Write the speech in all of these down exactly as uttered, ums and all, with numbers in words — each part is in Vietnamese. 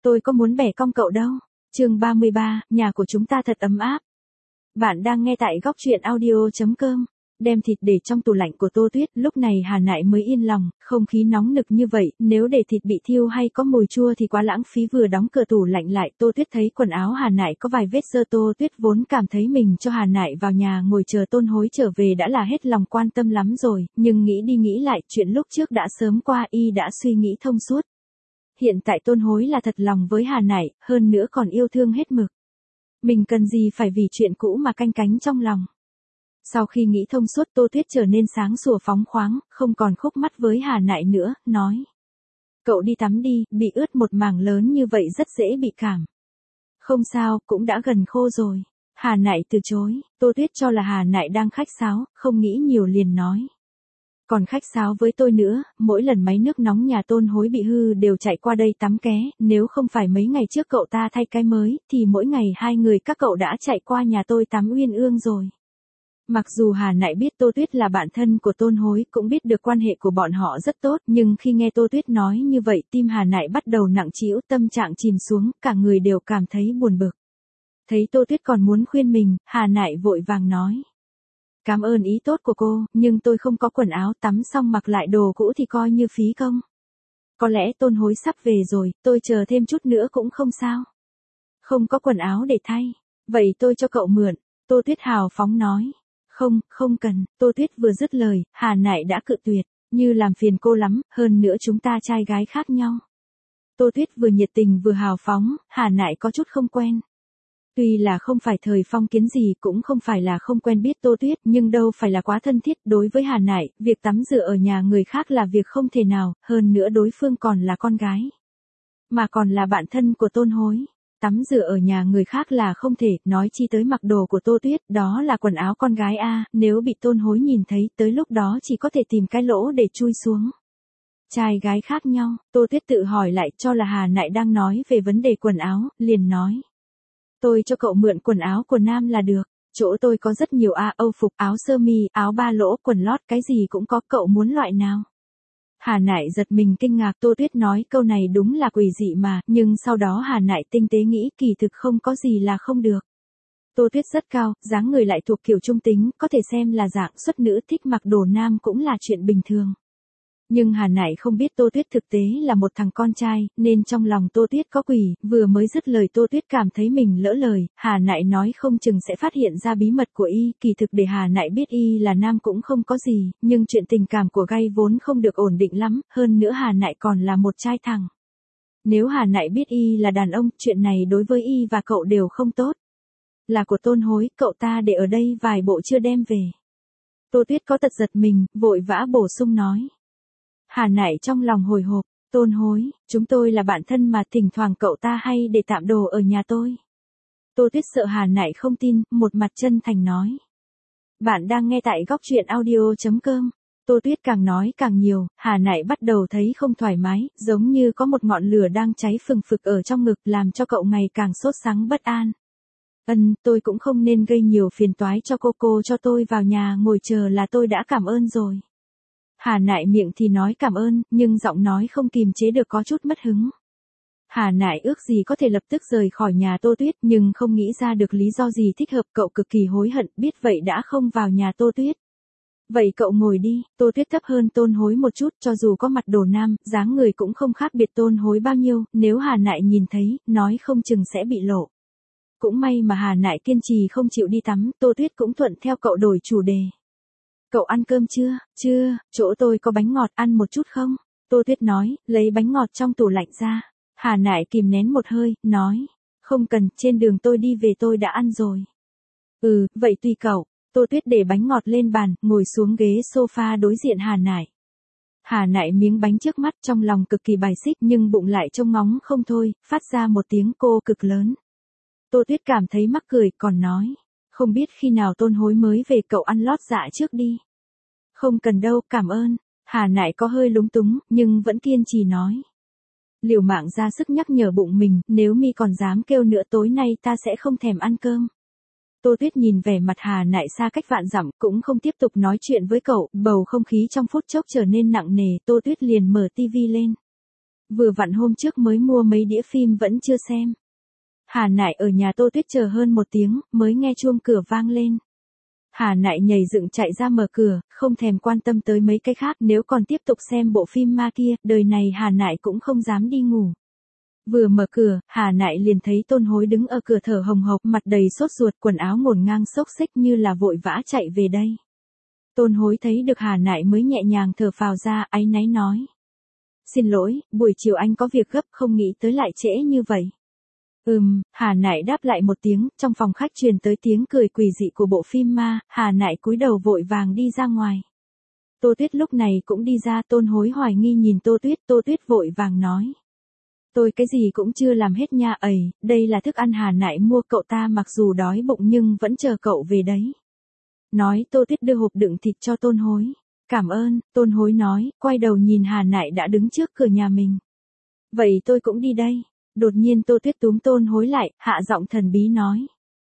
tôi có muốn bẻ cong cậu đâu. Chương ba mươi ba, nhà của chúng ta thật ấm áp. Bạn đang nghe tại góc truyện audio chấm com. Đem thịt để trong tủ lạnh của Tô Tuyết, lúc này Hà Nại mới yên lòng, không khí nóng nực như vậy, nếu để thịt bị thiêu hay có mùi chua thì quá lãng phí. Vừa đóng cửa tủ lạnh lại, Tô Tuyết thấy quần áo Hà Nại có vài vết dơ. Tô Tuyết vốn cảm thấy mình cho Hà Nại vào nhà ngồi chờ Tôn Hối trở về đã là hết lòng quan tâm lắm rồi, nhưng nghĩ đi nghĩ lại, chuyện lúc trước đã sớm qua, y đã suy nghĩ thông suốt. Hiện tại Tôn Hối là thật lòng với Hà Nại, hơn nữa còn yêu thương hết mực. Mình cần gì phải vì chuyện cũ mà canh cánh trong lòng. Sau khi nghĩ thông suốt, Tô Tuyết trở nên sáng sủa phóng khoáng, không còn khúc mắc với Hà Nại nữa, nói. Cậu đi tắm đi, bị ướt một mảng lớn như vậy rất dễ bị cảm. Không sao, cũng đã gần khô rồi. Hà Nại từ chối, Tô Tuyết cho là Hà Nại đang khách sáo, không nghĩ nhiều liền nói. Còn khách sáo với tôi nữa, mỗi lần máy nước nóng nhà Tôn Hối bị hư đều chạy qua đây tắm ké, nếu không phải mấy ngày trước cậu ta thay cái mới, thì mỗi ngày hai người các cậu đã chạy qua nhà tôi tắm uyên ương rồi. Mặc dù Hà Nại biết Tô Tuyết là bạn thân của Tôn Hối, cũng biết được quan hệ của bọn họ rất tốt, nhưng khi nghe Tô Tuyết nói như vậy, tim Hà Nại bắt đầu nặng trĩu, tâm trạng chìm xuống, cả người đều cảm thấy buồn bực. Thấy Tô Tuyết còn muốn khuyên mình, Hà Nại vội vàng nói. Cảm ơn ý tốt của cô, nhưng tôi không có quần áo, tắm xong mặc lại đồ cũ thì coi như phí công. Có lẽ Tôn Hối sắp về rồi, tôi chờ thêm chút nữa cũng không sao. Không có quần áo để thay, vậy tôi cho cậu mượn, Tô Tuyết hào phóng nói. Không, không cần. Tô Tuyết vừa dứt lời, Hà Nại đã cự tuyệt, như làm phiền cô lắm, hơn nữa chúng ta trai gái khác nhau. Tô Tuyết vừa nhiệt tình vừa hào phóng, Hà Nại có chút không quen. Tuy là không phải thời phong kiến gì, cũng không phải là không quen biết Tô Tuyết, nhưng đâu phải là quá thân thiết. Đối với Hà Nại, việc tắm rửa ở nhà người khác là việc không thể nào, hơn nữa đối phương còn là con gái, mà còn là bạn thân của Tôn Hối. Tắm rửa ở nhà người khác là không thể, nói chi tới mặc đồ của Tô Tuyết, đó là quần áo con gái a, nếu bị Tôn Hối nhìn thấy, tới lúc đó chỉ có thể tìm cái lỗ để chui xuống. Trai gái khác nhau, Tô Tuyết tự hỏi lại, cho là Hà Nại đang nói về vấn đề quần áo, liền nói. Tôi cho cậu mượn quần áo của nam là được, chỗ tôi có rất nhiều a, âu phục, áo sơ mi, áo ba lỗ, quần lót, cái gì cũng có, cậu muốn loại nào? Hà Nại giật mình kinh ngạc, Tô Tuyết nói câu này đúng là quỷ dị mà, nhưng sau đó Hà Nại tinh tế nghĩ, kỳ thực không có gì là không được. Tô Tuyết rất cao, dáng người lại thuộc kiểu trung tính, có thể xem là dạng xuất nữ, thích mặc đồ nam cũng là chuyện bình thường. Nhưng Hà Nại không biết Tô Tuyết thực tế là một thằng con trai, nên trong lòng Tô Tuyết có quỷ, vừa mới dứt lời Tô Tuyết cảm thấy mình lỡ lời, Hà Nại nói không chừng sẽ phát hiện ra bí mật của y, kỳ thực để Hà Nại biết y là nam cũng không có gì, nhưng chuyện tình cảm của gay vốn không được ổn định lắm, hơn nữa Hà Nại còn là một trai thẳng. Nếu Hà Nại biết y là đàn ông, chuyện này đối với y và cậu đều không tốt. Là của Tôn Hối, cậu ta để ở đây vài bộ chưa đem về. Tô Tuyết có tật giật mình, vội vã bổ sung nói. Hà Nại trong lòng hồi hộp, Tôn Hối, chúng tôi là bạn thân mà, thỉnh thoảng cậu ta hay để tạm đồ ở nhà tôi. Tô Tuyết sợ Hà Nại không tin, một mặt chân thành nói. Bạn đang nghe tại góc truyện audio chấm com. Tô Tuyết càng nói càng nhiều, Hà Nại bắt đầu thấy không thoải mái, giống như có một ngọn lửa đang cháy phừng phực ở trong ngực, làm cho cậu ngày càng sốt sắng bất an. Ừm, tôi cũng không nên gây nhiều phiền toái cho cô, cô cho tôi vào nhà ngồi chờ là tôi đã cảm ơn rồi. Hà Nại miệng thì nói cảm ơn, nhưng giọng nói không kìm chế được có chút mất hứng. Hà Nại ước gì có thể lập tức rời khỏi nhà Tô Tuyết, nhưng không nghĩ ra được lý do gì thích hợp, cậu cực kỳ hối hận, biết vậy đã không vào nhà Tô Tuyết. Vậy cậu ngồi đi, Tô Tuyết thấp hơn Tôn Hối một chút, cho dù có mặt đồ nam, dáng người cũng không khác biệt Tôn Hối bao nhiêu, nếu Hà Nại nhìn thấy, nói không chừng sẽ bị lộ. Cũng may mà Hà Nại kiên trì không chịu đi tắm, Tô Tuyết cũng thuận theo cậu đổi chủ đề. Cậu ăn cơm chưa? Chưa, chỗ tôi có bánh ngọt, ăn một chút không? Tô Tuyết nói, lấy bánh ngọt trong tủ lạnh ra. Hà Nại kìm nén một hơi, nói, không cần, trên đường tôi đi về tôi đã ăn rồi. Ừ, vậy tùy cậu. Tô Tuyết để bánh ngọt lên bàn, ngồi xuống ghế sofa đối diện Hà Nại. Hà Nại miếng bánh trước mắt, trong lòng cực kỳ bài xích, nhưng bụng lại trông ngóng không thôi, phát ra một tiếng cô cực lớn. Tô Tuyết cảm thấy mắc cười, còn nói. Không biết khi nào Tôn Hối mới về, cậu ăn lót dạ trước đi. Không cần đâu, cảm ơn. Hà Nại có hơi lúng túng, nhưng vẫn kiên trì nói. Liều mạng ra sức nhắc nhở bụng mình, nếu mi còn dám kêu nữa tối nay ta sẽ không thèm ăn cơm. Tô Tuyết nhìn vẻ mặt Hà Nại xa cách vạn dặm, cũng không tiếp tục nói chuyện với cậu, bầu không khí trong phút chốc trở nên nặng nề, Tô Tuyết liền mở tivi lên. Vừa vặn hôm trước mới mua mấy đĩa phim vẫn chưa xem. Hà Nại ở nhà Tô Tuyết chờ hơn một tiếng, mới nghe chuông cửa vang lên. Hà Nại nhảy dựng chạy ra mở cửa, không thèm quan tâm tới mấy cái khác, nếu còn tiếp tục xem bộ phim ma kia, đời này Hà Nại cũng không dám đi ngủ. Vừa mở cửa, Hà Nại liền thấy Tôn Hối đứng ở cửa thở hồng hộc, mặt đầy sốt ruột, quần áo ngổn ngang xốc xếch như là vội vã chạy về đây. Tôn Hối thấy được Hà Nại mới nhẹ nhàng thở phào ra, áy náy nói. Xin lỗi, buổi chiều anh có việc gấp, không nghĩ tới lại trễ như vậy. Ừm, Hà Nại đáp lại một tiếng, trong phòng khách truyền tới tiếng cười quỷ dị của bộ phim ma, Hà Nại cúi đầu vội vàng đi ra ngoài. Tô Tuyết lúc này cũng đi ra, Tôn Hối hoài nghi nhìn Tô Tuyết, Tô Tuyết vội vàng nói. Tôi cái gì cũng chưa làm hết nha ầy, đây là thức ăn Hà Nại mua, cậu ta mặc dù đói bụng nhưng vẫn chờ cậu về đấy. Nói Tô Tuyết đưa hộp đựng thịt cho Tôn Hối. Cảm ơn, Tôn Hối nói, quay đầu nhìn Hà Nại đã đứng trước cửa nhà mình. Vậy tôi cũng đi đây. Đột nhiên Tô Tuyết túm Tôn Hối lại, hạ giọng thần bí nói.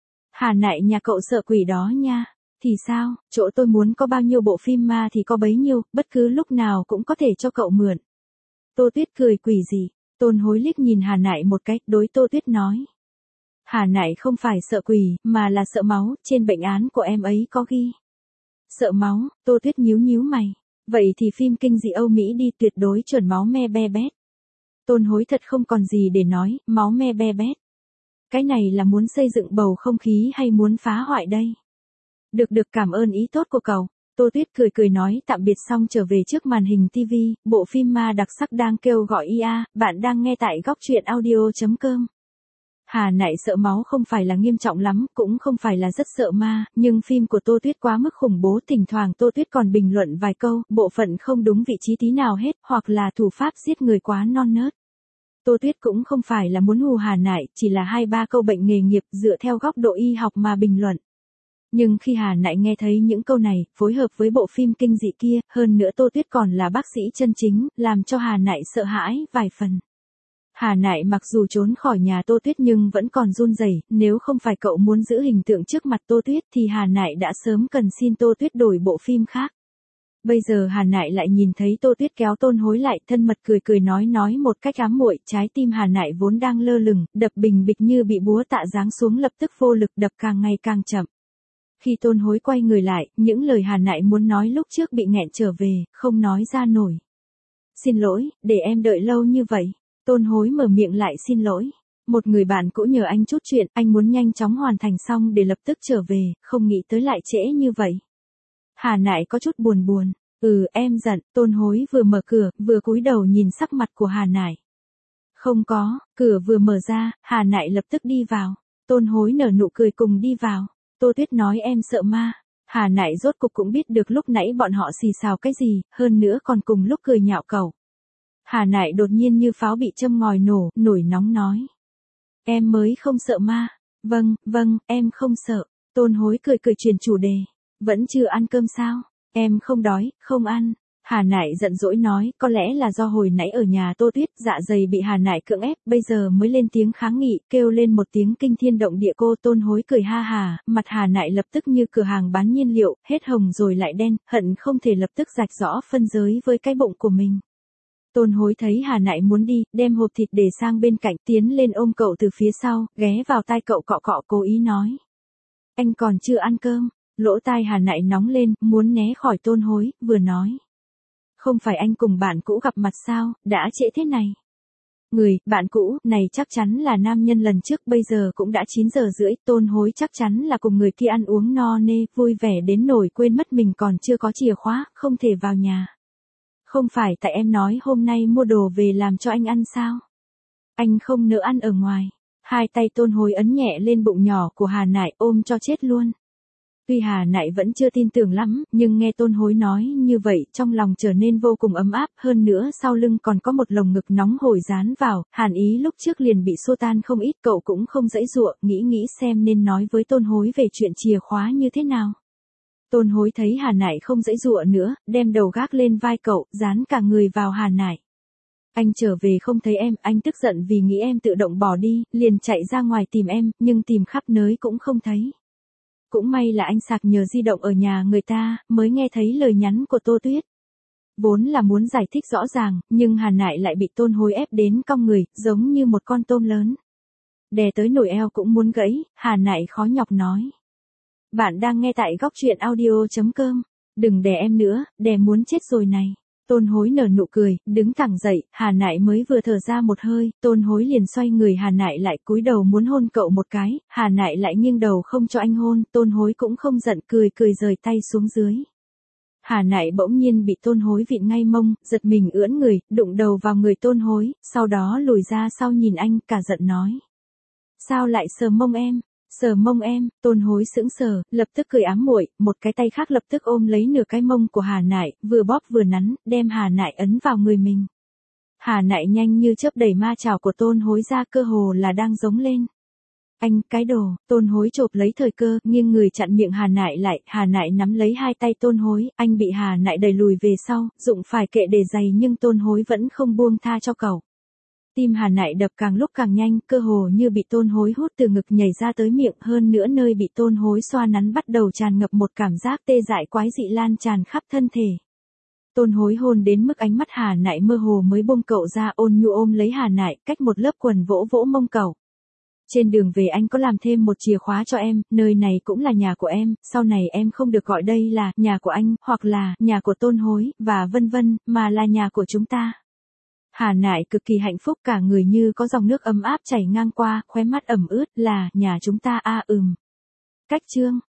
Hà Nại nhà cậu sợ quỷ đó nha. Thì sao, chỗ tôi muốn có bao nhiêu bộ phim ma thì có bấy nhiêu, bất cứ lúc nào cũng có thể cho cậu mượn. Tô Tuyết cười quỷ gì. Tôn Hối liếc nhìn Hà Nại một cách, đối Tô Tuyết nói. Hà Nại không phải sợ quỷ, mà là sợ máu, trên bệnh án của em ấy có ghi. Sợ máu, Tô Tuyết nhíu nhíu mày. Vậy thì phim kinh dị Âu Mỹ đi, tuyệt đối chuẩn máu me be bét. Tôn Hối thật không còn gì để nói, máu me be bét. Cái này là muốn xây dựng bầu không khí hay muốn phá hoại đây? Được được, cảm ơn ý tốt của cậu. Tô Tuyết cười cười nói tạm biệt xong trở về trước màn hình ti vi, bộ phim ma đặc sắc đang kêu gọi i a, bạn đang nghe tại góc truyện audio chấm com. Hà Nại sợ máu không phải là nghiêm trọng lắm, cũng không phải là rất sợ ma, nhưng phim của Tô Tuyết quá mức khủng bố, thỉnh thoảng Tô Tuyết còn bình luận vài câu, bộ phận không đúng vị trí tí nào hết, hoặc là thủ pháp giết người quá non nớt. Tô Tuyết cũng không phải là muốn hù Hà Nại, chỉ là hai ba câu bệnh nghề nghiệp dựa theo góc độ y học mà bình luận. Nhưng khi Hà Nại nghe thấy những câu này, phối hợp với bộ phim kinh dị kia, hơn nữa Tô Tuyết còn là bác sĩ chân chính, làm cho Hà Nại sợ hãi vài phần. Hà Nại mặc dù trốn khỏi nhà Tô Tuyết nhưng vẫn còn run rẩy, nếu không phải cậu muốn giữ hình tượng trước mặt Tô Tuyết thì Hà Nại đã sớm cần xin Tô Tuyết đổi bộ phim khác. Bây giờ Hà Nại lại nhìn thấy Tô Tuyết kéo Tôn Hối lại, thân mật cười cười nói nói một cách ám muội, trái tim Hà Nại vốn đang lơ lửng, đập bình bịch như bị búa tạ giáng xuống lập tức vô lực đập càng ngày càng chậm. Khi Tôn Hối quay người lại, những lời Hà Nại muốn nói lúc trước bị nghẹn trở về, không nói ra nổi. Xin lỗi, để em đợi lâu như vậy. Tôn Hối mở miệng lại xin lỗi. Một người bạn cũ nhờ anh chút chuyện, anh muốn nhanh chóng hoàn thành xong để lập tức trở về, không nghĩ tới lại trễ như vậy. Hà Nại có chút buồn buồn. Ừ, em giận. Tôn Hối vừa mở cửa, vừa cúi đầu nhìn sắc mặt của Hà Nại. Không có, cửa vừa mở ra, Hà Nại lập tức đi vào. Tôn Hối nở nụ cười cùng đi vào. Tô Tuyết nói em sợ ma. Hà Nại rốt cục cũng biết được lúc nãy bọn họ xì xào cái gì, hơn nữa còn cùng lúc cười nhạo cậu. Hà Nại đột nhiên như pháo bị châm ngòi nổ, nổi nóng nói. Em mới không sợ ma. Vâng, vâng, em không sợ. Tôn Hối cười cười chuyển chủ đề. Vẫn chưa ăn cơm sao? Em không đói, không ăn. Hà Nại giận dỗi nói, có lẽ là do hồi nãy ở nhà Tô Tuyết, dạ dày bị Hà Nại cưỡng ép, bây giờ mới lên tiếng kháng nghị, kêu lên một tiếng kinh thiên động địa. Cô Tôn Hối cười ha hà, mặt Hà Nại lập tức như cửa hàng bán nhiên liệu, hết hồng rồi lại đen, hận không thể lập tức rạch rõ phân giới với cái bụng của mình. Tôn Hối thấy Hà Nại muốn đi, đem hộp thịt để sang bên cạnh, tiến lên ôm cậu từ phía sau, ghé vào tai cậu cọ cọ cố ý nói. Anh còn chưa ăn cơm. Lỗ tai Hà Nại nóng lên, muốn né khỏi Tôn Hối, vừa nói. Không phải anh cùng bạn cũ gặp mặt sao, đã trễ thế này. Người, bạn cũ, này chắc chắn là nam nhân lần trước, bây giờ cũng đã chín giờ rưỡi, Tôn Hối chắc chắn là cùng người kia ăn uống no nê, vui vẻ đến nỗi quên mất mình còn chưa có chìa khóa, không thể vào nhà. Không phải tại em nói hôm nay mua đồ về làm cho anh ăn sao? Anh không nỡ ăn ở ngoài. Hai tay Tôn Hối ấn nhẹ lên bụng nhỏ của Hà Nại, ôm cho chết luôn. Tuy Hà Nại vẫn chưa tin tưởng lắm, nhưng nghe Tôn Hối nói như vậy, trong lòng trở nên vô cùng ấm áp, hơn nữa sau lưng còn có một lồng ngực nóng hổi dán vào, hàn ý lúc trước liền bị xô tan không ít, cậu cũng không dãy dụa, nghĩ nghĩ xem nên nói với Tôn Hối về chuyện chìa khóa như thế nào. Tôn Hối thấy Hà Nại không dãy dụa nữa, đem đầu gác lên vai cậu, dán cả người vào Hà Nại. Anh trở về không thấy em, anh tức giận vì nghĩ em tự động bỏ đi, liền chạy ra ngoài tìm em, nhưng tìm khắp nơi cũng không thấy. Cũng may là anh sạc nhờ di động ở nhà người ta, mới nghe thấy lời nhắn của Tô Tuyết. Vốn là muốn giải thích rõ ràng, nhưng Hà Nại lại bị Tôn Hối ép đến cong người, giống như một con tôm lớn. Đè tới nổi eo cũng muốn gãy, Hà Nại khó nhọc nói. Bạn đang nghe tại góc truyện audio.com. Đừng đè em nữa, đè muốn chết rồi này. Tôn Hối nở nụ cười, đứng thẳng dậy, Hà Nại mới vừa thở ra một hơi, Tôn Hối liền xoay người Hà Nại lại cúi đầu muốn hôn cậu một cái, Hà Nại lại nghiêng đầu không cho anh hôn, Tôn Hối cũng không giận cười cười rời tay xuống dưới. Hà Nại bỗng nhiên bị Tôn Hối vịn ngay mông, giật mình ưỡn người, đụng đầu vào người Tôn Hối, sau đó lùi ra sau nhìn anh, cả giận nói. Sao lại sờ mông em? Sờ mông em, Tôn Hối sững sờ, lập tức cười ám muội, một cái tay khác lập tức ôm lấy nửa cái mông của Hà Nại, vừa bóp vừa nắn, đem Hà Nại ấn vào người mình. Hà Nại nhanh như chớp đẩy ma chảo của Tôn Hối ra, cơ hồ là đang giống lên. Anh, cái đồ, Tôn Hối chộp lấy thời cơ, nghiêng người chặn miệng Hà Nại lại, Hà Nại nắm lấy hai tay Tôn Hối, anh bị Hà Nại đẩy lùi về sau, dụng phải kệ để giày nhưng Tôn Hối vẫn không buông tha cho cậu. Tim Hà Nại đập càng lúc càng nhanh, cơ hồ như bị Tôn Hối hút từ ngực nhảy ra tới miệng, hơn nữa nơi bị Tôn Hối xoa nắn bắt đầu tràn ngập một cảm giác tê dại quái dị lan tràn khắp thân thể. Tôn Hối hôn đến mức ánh mắt Hà Nại mơ hồ mới buông cậu ra, ôn nhu ôm lấy Hà Nại, cách một lớp quần vỗ vỗ mông cậu. Trên đường về anh có làm thêm một chìa khóa cho em, nơi này cũng là nhà của em, sau này em không được gọi đây là nhà của anh, hoặc là nhà của Tôn Hối, và vân vân, mà là nhà của chúng ta. Hà Nại cực kỳ hạnh phúc, cả người như có dòng nước ấm áp chảy ngang qua, khóe mắt ẩm ướt, là nhà chúng ta a ừm. Cách chương